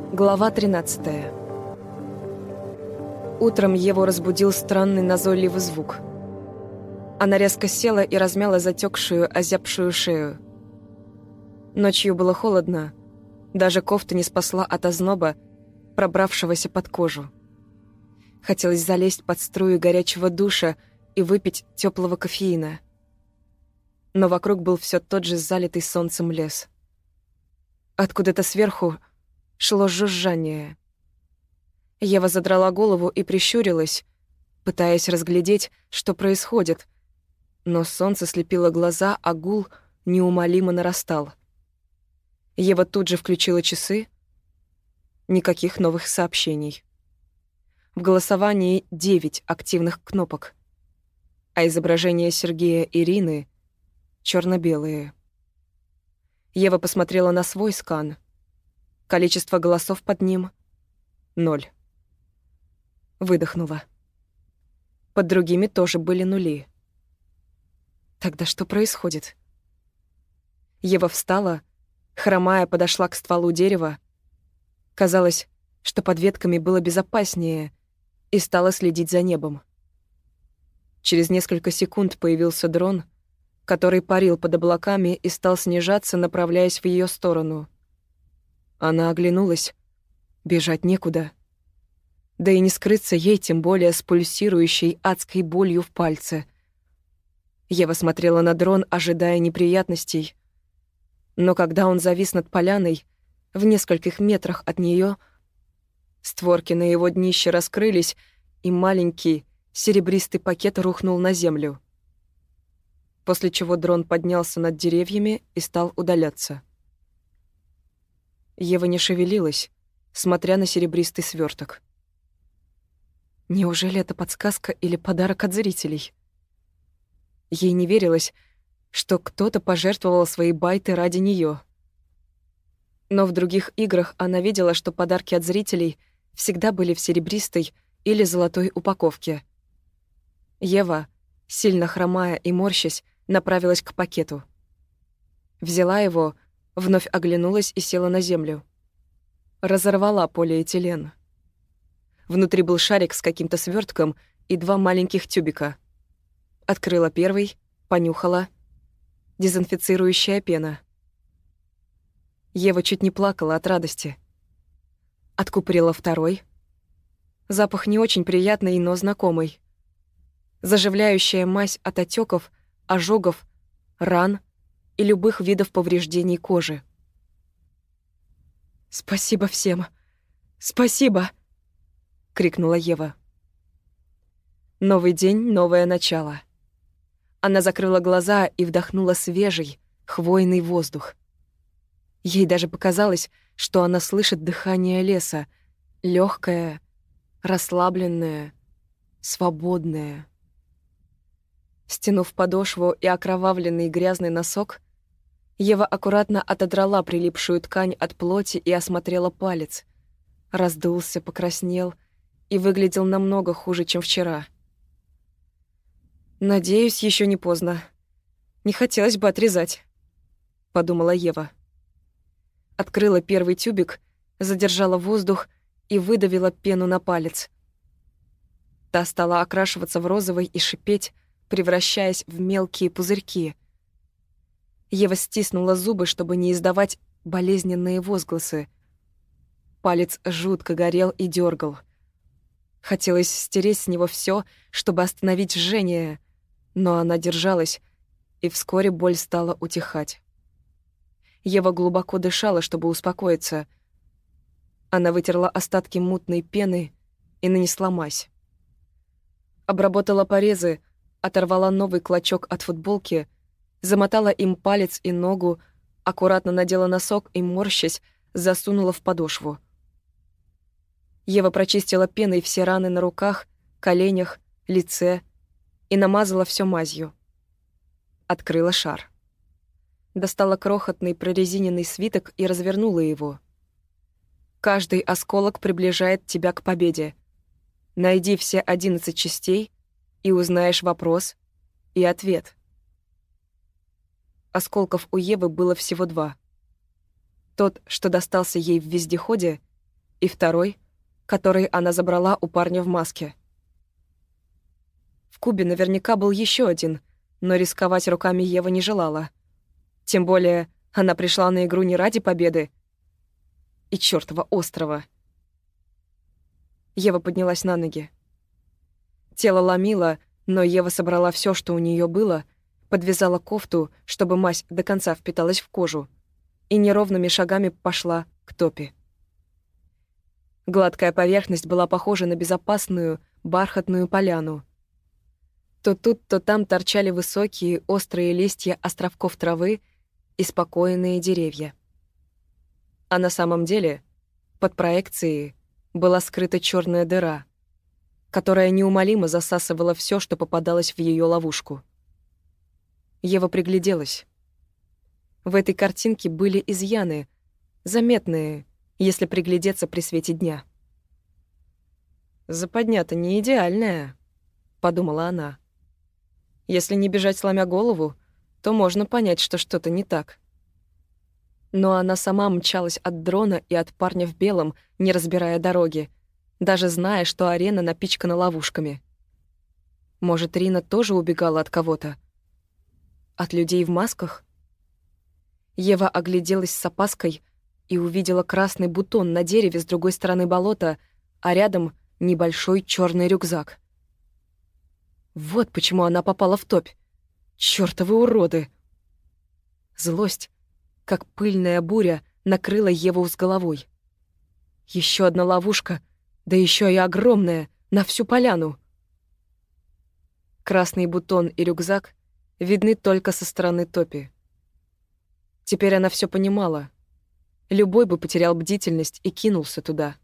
Глава 13. Утром Еву разбудил странный назойливый звук. Она резко села и размяла затекшую, озябшую шею. Ночью было холодно. Даже кофта не спасла от озноба, пробравшегося под кожу. Хотелось залезть под струю горячего душа и выпить теплого кофеина. Но вокруг был все тот же залитый солнцем лес. Откуда-то сверху шло жужжание. Ева задрала голову и прищурилась, пытаясь разглядеть, что происходит, но солнце слепило глаза, а гул неумолимо нарастал. Ева тут же включила часы. Никаких новых сообщений. В голосовании 9 активных кнопок, а изображения Сергея и Ирины черно-белые. Ева посмотрела на свой скан. Количество голосов под ним — 0. Выдохнула. Под другими тоже были нули. Тогда что происходит? Ева встала, хромая, подошла к стволу дерева. Казалось, что под ветками было безопаснее, и стала следить за небом. Через несколько секунд появился дрон, который парил под облаками и стал снижаться, направляясь в ее сторону. Она оглянулась. Бежать некуда. Да и не скрыться ей, тем более с пульсирующей адской болью в пальце. Ева смотрела на дрон, ожидая неприятностей. Но когда он завис над поляной, в нескольких метрах от нее, створки на его днище раскрылись, и маленький серебристый пакет рухнул на землю. После чего дрон поднялся над деревьями и стал удаляться. Ева не шевелилась, смотря на серебристый сверток. Неужели это подсказка или подарок от зрителей? Ей не верилось, что кто-то пожертвовал свои байты ради нее. Но в других играх она видела, что подарки от зрителей всегда были в серебристой или золотой упаковке. Ева, сильно хромая и морщась, направилась к пакету. Взяла его, вновь оглянулась и села на землю. Разорвала полиэтилен. Внутри был шарик с каким-то свертком и 2 маленьких тюбика. Открыла первый, понюхала. Дезинфицирующая пена. Ева чуть не плакала от радости. Откупорила второй. Запах не очень приятный, но знакомый. Заживляющая мазь от отеков, ожогов, ран и любых видов повреждений кожи. «Спасибо всем! Спасибо!» — крикнула Ева. Новый день, новое начало. Она закрыла глаза и вдохнула свежий, хвойный воздух. Ей даже показалось, что она слышит дыхание леса, легкое, расслабленное, свободное. Стянув подошву и окровавленный грязный носок, Ева аккуратно отодрала прилипшую ткань от плоти и осмотрела палец. Раздулся, покраснел и выглядел намного хуже, чем вчера. «Надеюсь, еще не поздно. Не хотелось бы отрезать», — подумала Ева. Открыла первый тюбик, задержала воздух и выдавила пену на палец. Та стала окрашиваться в розовый и шипеть, превращаясь в мелкие пузырьки. Ева стиснула зубы, чтобы не издавать болезненные возгласы. Палец жутко горел и дергал. Хотелось стереть с него все, чтобы остановить жжение, но она держалась, и вскоре боль стала утихать. Ева глубоко дышала, чтобы успокоиться. Она вытерла остатки мутной пены и нанесла мазь. Обработала порезы, оторвала новый клочок от футболки, замотала им палец и ногу, аккуратно надела носок и, морщась, засунула в подошву. Ева прочистила пеной все раны на руках, коленях, лице и намазала все мазью. Открыла шар. Достала крохотный прорезиненный свиток и развернула его. «Каждый осколок приближает тебя к победе. Найди все 11 частей и узнаешь вопрос и ответ». Осколков у Евы было всего 2. Тот, что достался ей в вездеходе, и второй, который она забрала у парня в маске. В кубе наверняка был еще один, но рисковать руками Ева не желала. Тем более она пришла на игру не ради победы и чёртова острова. Ева поднялась на ноги. Тело ломило, но Ева собрала все, что у нее было, подвязала кофту, чтобы мазь до конца впиталась в кожу, и неровными шагами пошла к топе. Гладкая поверхность была похожа на безопасную, бархатную поляну. То тут, то там торчали высокие, острые листья островков травы и спокойные деревья. А на самом деле, под проекцией была скрыта черная дыра, которая неумолимо засасывала все, что попадалось в ее ловушку. Ева пригляделась. В этой картинке были изъяны, заметные, если приглядеться при свете дня. «Западня-то не идеальная», — подумала она. «Если не бежать, сломя голову, то можно понять, что что-то не так». Но она сама мчалась от дрона и от парня в белом, не разбирая дороги, даже зная, что арена напичкана ловушками. Может, Рина тоже убегала от кого-то? От людей в масках? Ева огляделась с опаской и увидела красный бутон на дереве с другой стороны болота, а рядом небольшой черный рюкзак. Вот почему она попала в топь. Чёртовы уроды! Злость, как пыльная буря, накрыла Еву с головой. Еще одна ловушка, да еще и огромная, на всю поляну. Красный бутон и рюкзак видны только со стороны топи. Теперь она все понимала. Любой бы потерял бдительность и кинулся туда.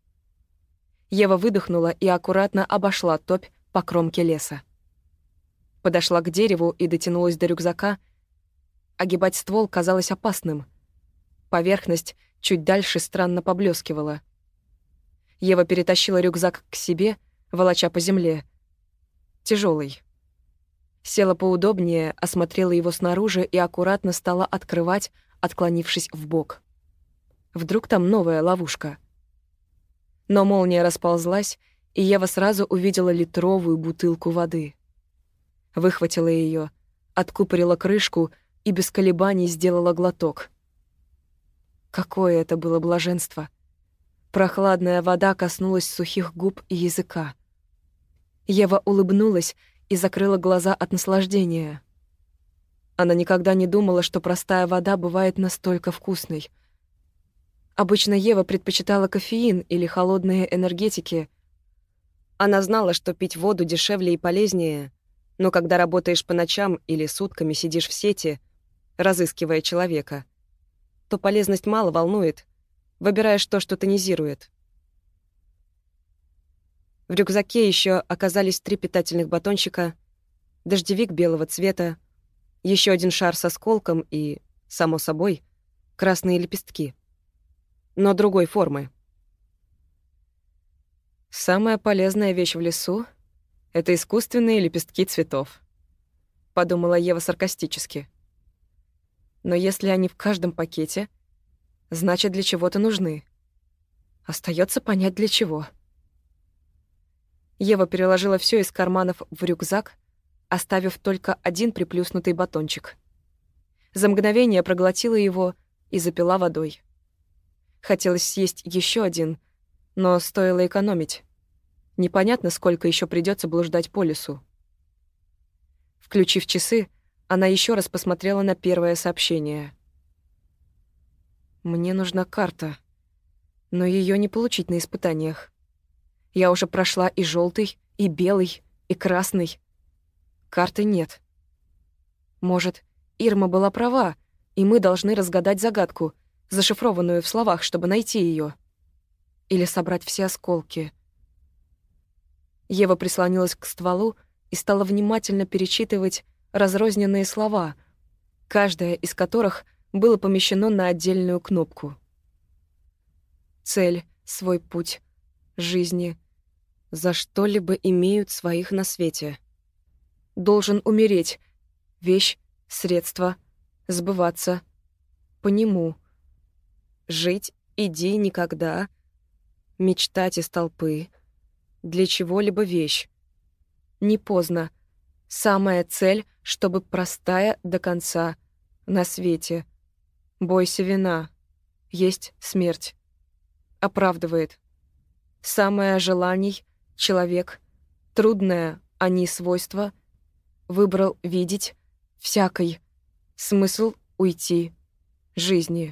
Ева выдохнула и аккуратно обошла топь по кромке леса. Подошла к дереву и дотянулась до рюкзака. Огибать ствол казалось опасным. Поверхность чуть дальше странно поблескивала. Ева перетащила рюкзак к себе, волоча по земле. Тяжелый. Села поудобнее, осмотрела его снаружи и аккуратно стала открывать, отклонившись вбок. Вдруг там новая ловушка. Но молния расползлась, и Ева сразу увидела литровую бутылку воды. Выхватила ее, откупорила крышку и без колебаний сделала глоток. Какое это было блаженство! Прохладная вода коснулась сухих губ и языка. Ева улыбнулась и закрыла глаза от наслаждения. Она никогда не думала, что простая вода бывает настолько вкусной. Обычно Ева предпочитала кофеин или холодные энергетики. Она знала, что пить воду дешевле и полезнее, но когда работаешь по ночам или сутками сидишь в сети, разыскивая человека, то полезность мало волнует, выбираешь то, что тонизирует. В рюкзаке еще оказались 3 питательных батончика, дождевик белого цвета, еще один шар с осколком и, само собой, красные лепестки, но другой формы. «Самая полезная вещь в лесу — это искусственные лепестки цветов», — подумала Ева саркастически. «Но если они в каждом пакете, значит, для чего-то нужны. Остается понять, для чего». Ева переложила все из карманов в рюкзак, оставив только один приплюснутый батончик. За мгновение проглотила его и запила водой. Хотелось съесть еще один, но стоило экономить. Непонятно, сколько еще придется блуждать по лесу. Включив часы, она еще раз посмотрела на первое сообщение. «Мне нужна карта, но ее не получить на испытаниях. Я уже прошла и желтый, и белый, и красный. Карты нет. Может, Ирма была права, и мы должны разгадать загадку, зашифрованную в словах, чтобы найти ее. Или собрать все осколки». Ева прислонилась к стволу и стала внимательно перечитывать разрозненные слова, каждая из которых было помещено на отдельную кнопку. Цель, свой путь, жизни, за что-либо имеют своих на свете. Должен умереть, вещь, средство, сбываться, по нему. Жить, иди никогда, Мечтать из толпы. Для чего-либо вещь. Не поздно. Самая цель, чтобы простая до конца. На свете. Бойся вина. Есть смерть. Оправдывает. Самое желаний — человек. Трудное, а не свойство. Выбрал видеть. Всякой. Смысл — уйти. Жизни.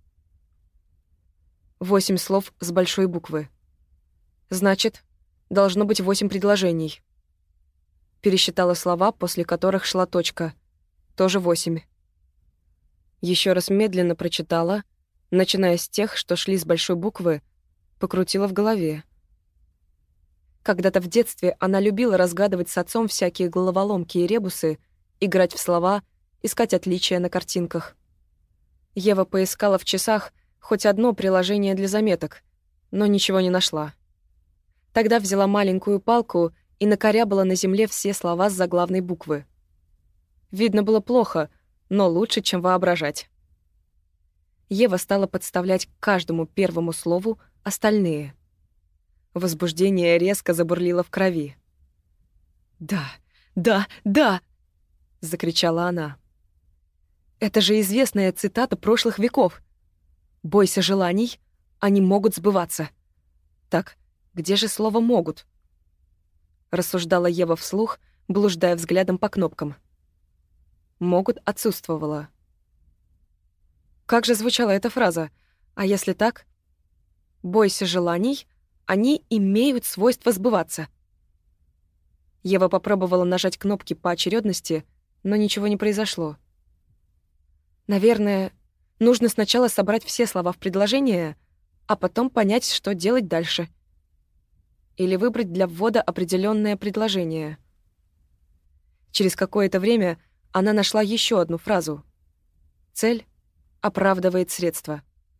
8 слов с большой буквы. Значит, должно быть 8 предложений. Пересчитала слова, после которых шла точка. Тоже 8. Еще раз медленно прочитала, начиная с тех, что шли с большой буквы, покрутила в голове. Когда-то в детстве она любила разгадывать с отцом всякие головоломки и ребусы, играть в слова, искать отличия на картинках. Ева поискала в часах хоть одно приложение для заметок, но ничего не нашла. Тогда взяла маленькую палку и накорябала на земле все слова с заглавной буквы. Видно было плохо, но лучше, чем воображать. Ева стала подставлять к каждому первому слову остальные. Возбуждение резко забурлило в крови. «Да, да, да!» — закричала она. «Это же известная цитата прошлых веков. Бойся желаний, они могут сбываться. Так, где же слово «могут»?» Рассуждала Ева вслух, блуждая взглядом по кнопкам. «Могут» отсутствовало. Как же звучала эта фраза? А если так? «Бойся желаний, они имеют свойство сбываться». Ева попробовала нажать кнопки по очередности, но ничего не произошло. Наверное, нужно сначала собрать все слова в предложение, а потом понять, что делать дальше. Или выбрать для ввода определенное предложение. Через какое-то время она нашла еще одну фразу. «Цель оправдывает средства».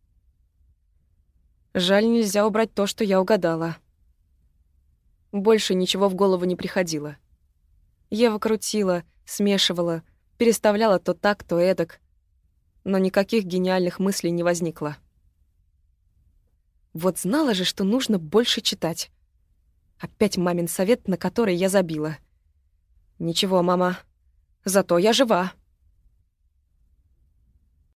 Жаль, нельзя убрать то, что я угадала. Больше ничего в голову не приходило. Ева крутила, смешивала, переставляла то так, то эдак, но никаких гениальных мыслей не возникло. Вот знала же, что нужно больше читать. Опять мамин совет, на который я забила. Ничего, мама, зато я жива.